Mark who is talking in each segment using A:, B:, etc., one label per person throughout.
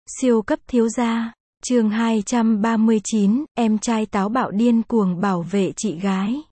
A: Siêu cấp thiếu gia, chương 239, em trai táo bạo điên cuồng bảo vệ chị gái.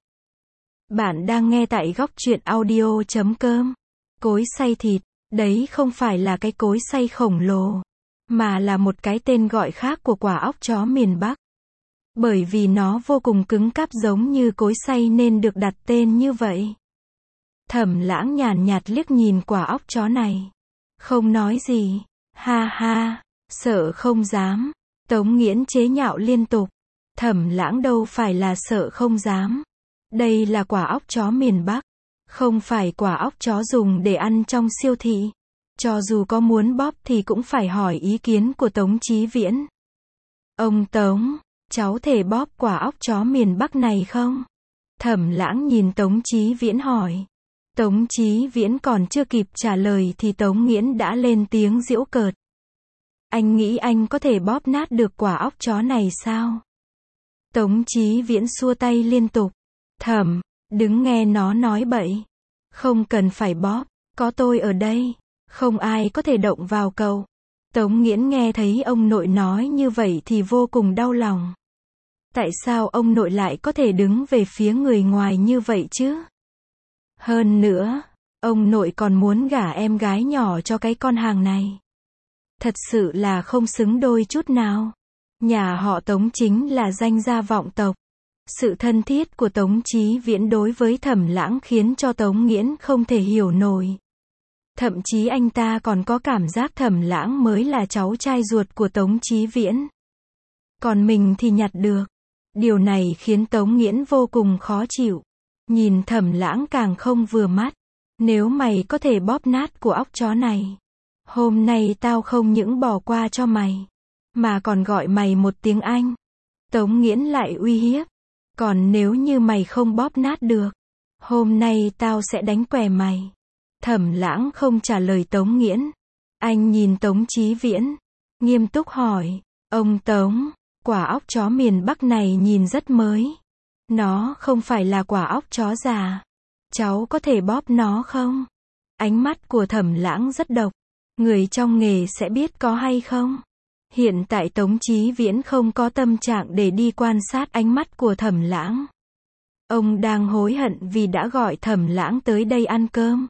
A: Bạn đang nghe tại góc truyện audio.com. Cối xay thịt, đấy không phải là cái cối xay khổng lồ, mà là một cái tên gọi khác của quả óc chó miền Bắc. Bởi vì nó vô cùng cứng cáp giống như cối xay nên được đặt tên như vậy. Thẩm Lãng nhàn nhạt liếc nhìn quả óc chó này. Không nói gì. Ha ha, sợ không dám. Tống Nghiễn chế nhạo liên tục. Thẩm Lãng đâu phải là sợ không dám. Đây là quả óc chó miền Bắc. Không phải quả óc chó dùng để ăn trong siêu thị. Cho dù có muốn bóp thì cũng phải hỏi ý kiến của Tống Chí Viễn. Ông Tống, cháu thể bóp quả óc chó miền Bắc này không? Thẩm Lãng nhìn Tống Chí Viễn hỏi. Tống Chí Viễn còn chưa kịp trả lời thì Tống Nghiễn đã lên tiếng giễu cợt. Anh nghĩ anh có thể bóp nát được quả óc chó này sao? Tống Chí Viễn xua tay liên tục. Thẩm, đứng nghe nó nói bậy. Không cần phải bóp, có tôi ở đây. Không ai có thể động vào cậu. Tống Nghiễn nghe thấy ông nội nói như vậy thì vô cùng đau lòng. Tại sao ông nội lại có thể đứng về phía người ngoài như vậy chứ? Hơn nữa, ông nội còn muốn gả em gái nhỏ cho cái con hàng này. Thật sự là không xứng đôi chút nào. Nhà họ Tống chính là danh gia vọng tộc. Sự thân thiết của Tống Chí Viễn đối với Thẩm Lãng khiến cho Tống Nghiễn không thể hiểu nổi. Thậm chí anh ta còn có cảm giác Thẩm Lãng mới là cháu trai ruột của Tống Chí Viễn. Còn mình thì nhặt được. Điều này khiến Tống Nghiễn vô cùng khó chịu. Nhìn Thẩm Lãng càng không vừa mắt. Nếu mày có thể bóp nát của óc chó này, hôm nay tao không những bỏ qua cho mày, mà còn gọi mày một tiếng anh. Tống Nghiễn lại uy hiếp. Còn nếu như mày không bóp nát được, hôm nay tao sẽ đánh què mày. Thẩm Lãng không trả lời Tống Nghiễn. Anh nhìn Tống Chí Viễn, nghiêm túc hỏi. Ông Tống, quả óc chó miền Bắc này nhìn rất mới. Nó không phải là quả óc chó già. Cháu có thể bóp nó không? Ánh mắt của Thẩm Lãng rất độc. Người trong nghề sẽ biết có hay không? Hiện tại Tống Chí Viễn không có tâm trạng để đi quan sát ánh mắt của Thẩm Lãng. Ông đang hối hận vì đã gọi Thẩm Lãng tới đây ăn cơm.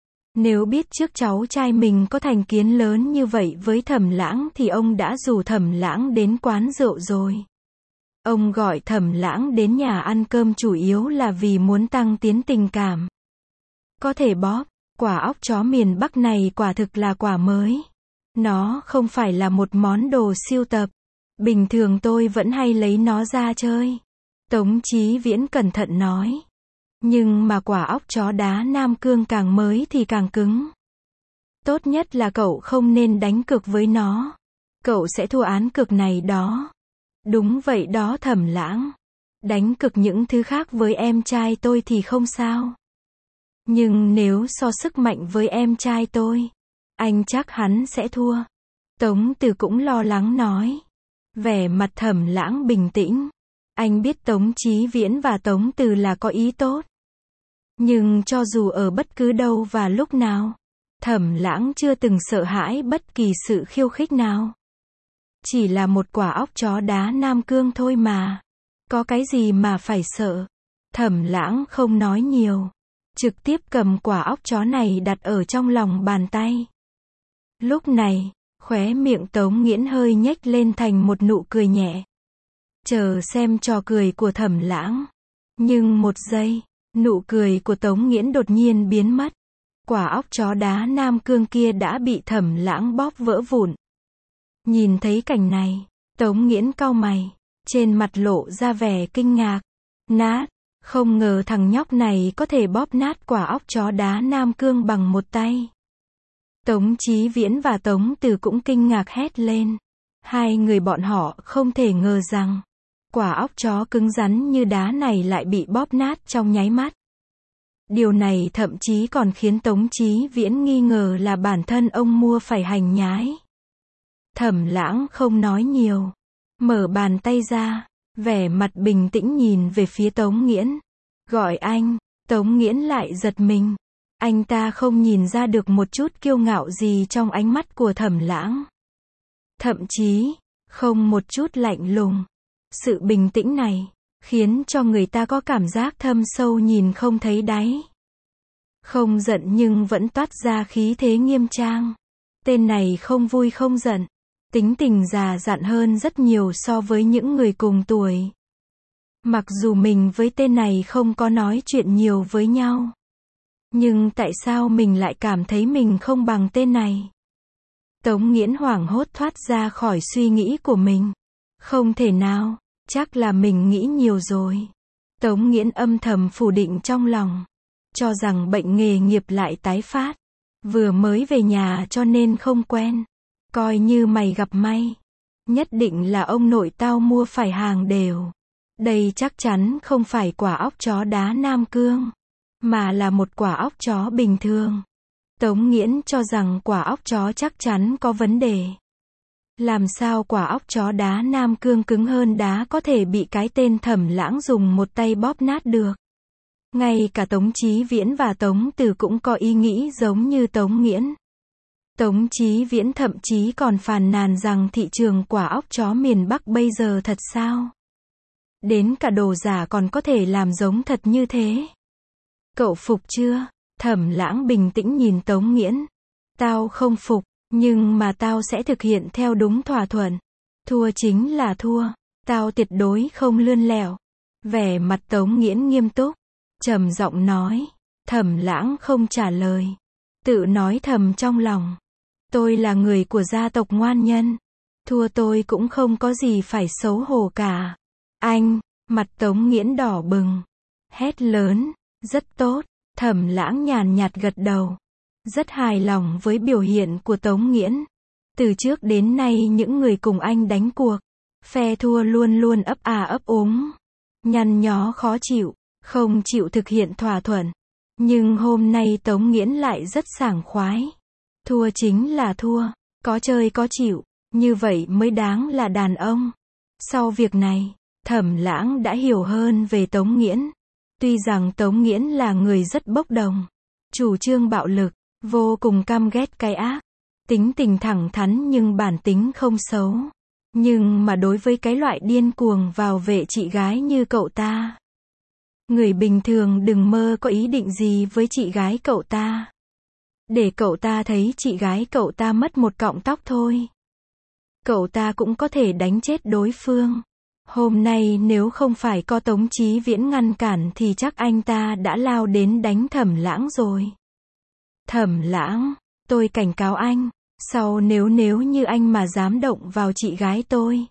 A: Nếu biết trước cháu trai mình có thành kiến lớn như vậy với Thẩm Lãng thì ông đã rủ Thẩm Lãng đến quán rượu rồi. Ông gọi Thẩm Lãng đến nhà ăn cơm chủ yếu là vì muốn tăng tiến tình cảm. Có thể bóp, quả óc chó miền Bắc này quả thực là quả mới. Nó không phải là một món đồ sưu tập. Bình thường tôi vẫn hay lấy nó ra chơi. Tống Chí Viễn cẩn thận nói. Nhưng mà quả óc chó đá Nam Cương càng mới thì càng cứng. Tốt nhất là cậu không nên đánh cược với nó. Cậu sẽ thua án cược này đó. Đúng vậy đó Thẩm Lãng. Đánh cược những thứ khác với em trai tôi thì không sao. Nhưng nếu so sức mạnh với em trai tôi, anh chắc hắn sẽ thua. Tống Từ cũng lo lắng nói. Vẻ mặt Thẩm Lãng bình tĩnh. Anh biết Tống Chí Viễn và Tống Từ là có ý tốt. Nhưng cho dù ở bất cứ đâu và lúc nào, Thẩm Lãng chưa từng sợ hãi bất kỳ sự khiêu khích nào. Chỉ là một quả óc chó đá Nam Cương thôi mà. Có cái gì mà phải sợ? Thẩm Lãng không nói nhiều. Trực tiếp cầm quả óc chó này đặt ở trong lòng bàn tay. Lúc này, khóe miệng Tống Nghiễn hơi nhếch lên thành một nụ cười nhẹ. Chờ xem trò cười của Thẩm Lãng. Nhưng một giây, nụ cười của Tống Nghiễn đột nhiên biến mất. Quả óc chó đá Nam Cương kia đã bị Thẩm Lãng bóp vỡ vụn. Nhìn thấy cảnh này, Tống Nghiễn cau mày, trên mặt lộ ra vẻ kinh ngạc. Nát, không ngờ thằng nhóc này có thể bóp nát quả óc chó đá Nam Cương bằng một tay. Tống Chí Viễn và Tống Từ cũng kinh ngạc hét lên. Hai người bọn họ không thể ngờ rằng, quả óc chó cứng rắn như đá này lại bị bóp nát trong nháy mắt. Điều này thậm chí còn khiến Tống Chí Viễn nghi ngờ là bản thân ông mua phải hành nhái. Thẩm Lãng không nói nhiều. Mở bàn tay ra, vẻ mặt bình tĩnh nhìn về phía Tống Nghiễn. Gọi anh, Tống Nghiễn lại giật mình. Anh ta không nhìn ra được một chút kiêu ngạo gì trong ánh mắt của Thẩm Lãng. thậm chí, không một chút lạnh lùng. Sự bình tĩnh này, khiến cho người ta có cảm giác thâm sâu nhìn không thấy đáy. Không giận nhưng vẫn toát ra khí thế nghiêm trang. Tên này không vui không giận. Tính tình già dặn hơn rất nhiều so với những người cùng tuổi. Mặc dù mình với tên này không có nói chuyện nhiều với nhau. Nhưng tại sao mình lại cảm thấy mình không bằng tên này? Tống Nghiễn hoảng hốt thoát ra khỏi suy nghĩ của mình. Không thể nào, chắc là mình nghĩ nhiều rồi. Tống Nghiễn âm thầm phủ định trong lòng. Cho rằng bệnh nghề nghiệp lại tái phát. Vừa mới về nhà cho nên không quen. Coi như mày gặp may. Nhất định là ông nội tao mua phải hàng đều. Đây chắc chắn không phải quả óc chó đá Nam Cương. Mà là một quả óc chó bình thường. Tống Nghiễn cho rằng quả óc chó chắc chắn có vấn đề. Làm sao quả óc chó đá Nam Cương cứng hơn đá có thể bị cái tên Thẩm Lãng dùng một tay bóp nát được. Ngay cả Tống Chí Viễn và Tống Từ cũng có ý nghĩ giống như Tống Nghiễn. Tống Chí Viễn thậm chí còn phàn nàn rằng thị trường quả óc chó miền Bắc bây giờ thật sao? Đến cả đồ giả còn có thể làm giống thật như thế. Cậu phục chưa? Thẩm Lãng bình tĩnh nhìn Tống Nghiễn. Tao không phục, nhưng mà tao sẽ thực hiện theo đúng thỏa thuận. Thua chính là thua, tao tuyệt đối không lươn lẹo. Vẻ mặt Tống Nghiễn nghiêm túc, trầm giọng nói. Thẩm Lãng không trả lời, tự nói thầm trong lòng. Tôi là người của gia tộc ngoan nhân, thua tôi cũng không có gì phải xấu hổ cả. Anh, mặt Tống Nghiễn đỏ bừng, hét lớn, rất tốt. Thẩm Lãng nhàn nhạt gật đầu, rất hài lòng với biểu hiện của Tống Nghiễn. Từ trước đến nay những người cùng anh đánh cuộc, phe thua luôn luôn ấp à ấp úng, nhăn nhó khó chịu, không chịu thực hiện thỏa thuận. Nhưng hôm nay Tống Nghiễn lại rất sảng khoái. Thua chính là thua, có chơi có chịu, như vậy mới đáng là đàn ông. Sau việc này, Thẩm Lãng đã hiểu hơn về Tống Nghiễn. Tuy rằng Tống Nghiễn là người rất bốc đồng, chủ trương bạo lực, vô cùng căm ghét cái ác, tính tình thẳng thắn nhưng bản tính không xấu. Nhưng mà đối với cái loại điên cuồng vào vệ chị gái như cậu ta, người bình thường đừng mơ có ý định gì với chị gái cậu ta. Để cậu ta thấy chị gái cậu ta mất một cọng tóc thôi, cậu ta cũng có thể đánh chết đối phương. Hôm nay nếu không phải có Tống Chí Viễn ngăn cản thì chắc anh ta đã lao đến đánh Thẩm Lãng rồi. Thẩm Lãng, tôi cảnh cáo anh, sau nếu như anh mà dám động vào chị gái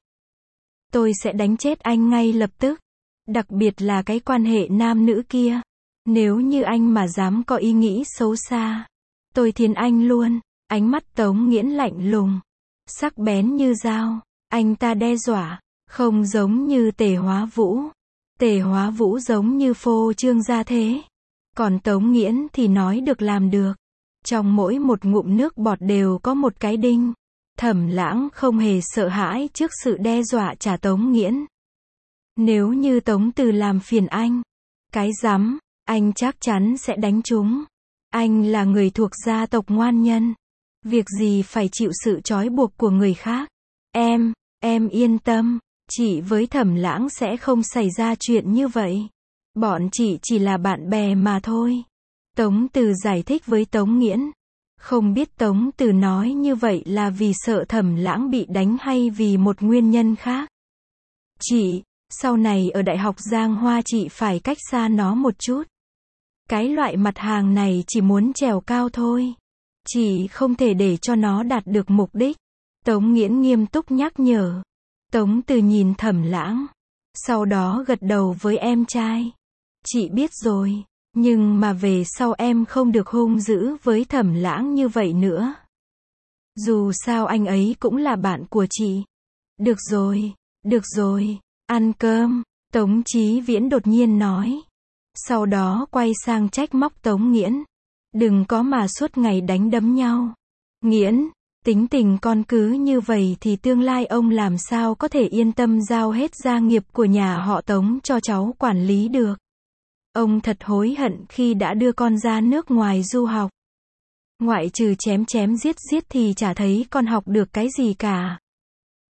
A: tôi sẽ đánh chết anh ngay lập tức. Đặc biệt là cái quan hệ nam nữ kia. Nếu như anh mà dám có ý nghĩ xấu xa, tôi thiến anh luôn. Ánh mắt Tống Nghiễn lạnh lùng, sắc bén như dao. Anh ta đe dọa, không giống như Tề Hóa Vũ. Tề Hóa Vũ giống như phô trương gia thế. Còn Tống Nghiễn thì nói được làm được. Trong mỗi một ngụm nước bọt đều có một cái đinh. Thẩm Lãng không hề sợ hãi trước sự đe dọa trả Tống Nghiễn. Nếu như Tống Từ làm phiền anh, cái rắm, anh chắc chắn sẽ đánh chúng. Anh là người thuộc gia tộc ngoan nhân. Việc gì phải chịu sự trói buộc của người khác. Em yên tâm, chị với Thẩm Lãng sẽ không xảy ra chuyện như vậy. Bọn chị chỉ là bạn bè mà thôi. Tống Từ giải thích với Tống Nghiễn. Không biết Tống Từ nói như vậy là vì sợ Thẩm Lãng bị đánh hay vì một nguyên nhân khác. Chị, sau này ở Đại học Giang Hoa chị phải cách xa nó một chút. Cái loại mặt hàng này chỉ muốn trèo cao thôi. Chị không thể để cho nó đạt được mục đích. Tống Nghiễn nghiêm túc nhắc nhở. Tống Từ nhìn Thẩm Lãng, sau đó gật đầu với em trai. Chị biết rồi, nhưng mà về sau em không được hung dữ với Thẩm Lãng như vậy nữa. Dù sao anh ấy cũng là bạn của chị. Được rồi, ăn cơm, Tống Chí Viễn đột nhiên nói. Sau đó quay sang trách móc Tống Nghiễn. Đừng có mà suốt ngày đánh đấm nhau. Nghiễn, tính tình con cứ như vậy thì tương lai ông làm sao có thể yên tâm giao hết gia nghiệp của nhà họ Tống cho cháu quản lý được. Ông thật hối hận khi đã đưa con ra nước ngoài du học. Ngoại trừ chém giết thì chả thấy con học được cái gì cả.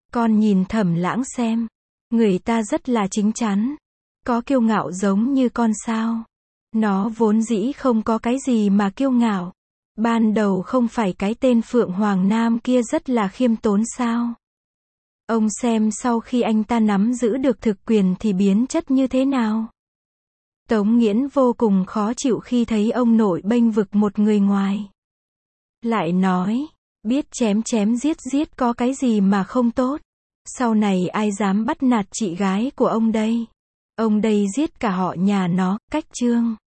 A: Con nhìn Thẩm Lãng xem. Người ta rất là chín chắn. Có kiêu ngạo giống như con sao? Nó vốn dĩ không có cái gì mà kiêu ngạo. Ban đầu không phải cái tên Phượng Hoàng Nam kia rất là khiêm tốn sao? Ông xem sau khi anh ta nắm giữ được thực quyền thì biến chất như thế nào? Tống Nghiễn vô cùng khó chịu khi thấy ông nội bênh vực một người ngoài. Lại nói, biết chém chém giết giết có cái gì mà không tốt. Sau này ai dám bắt nạt chị gái của ông đây? Ông đây giết cả họ nhà nó, cách Trương.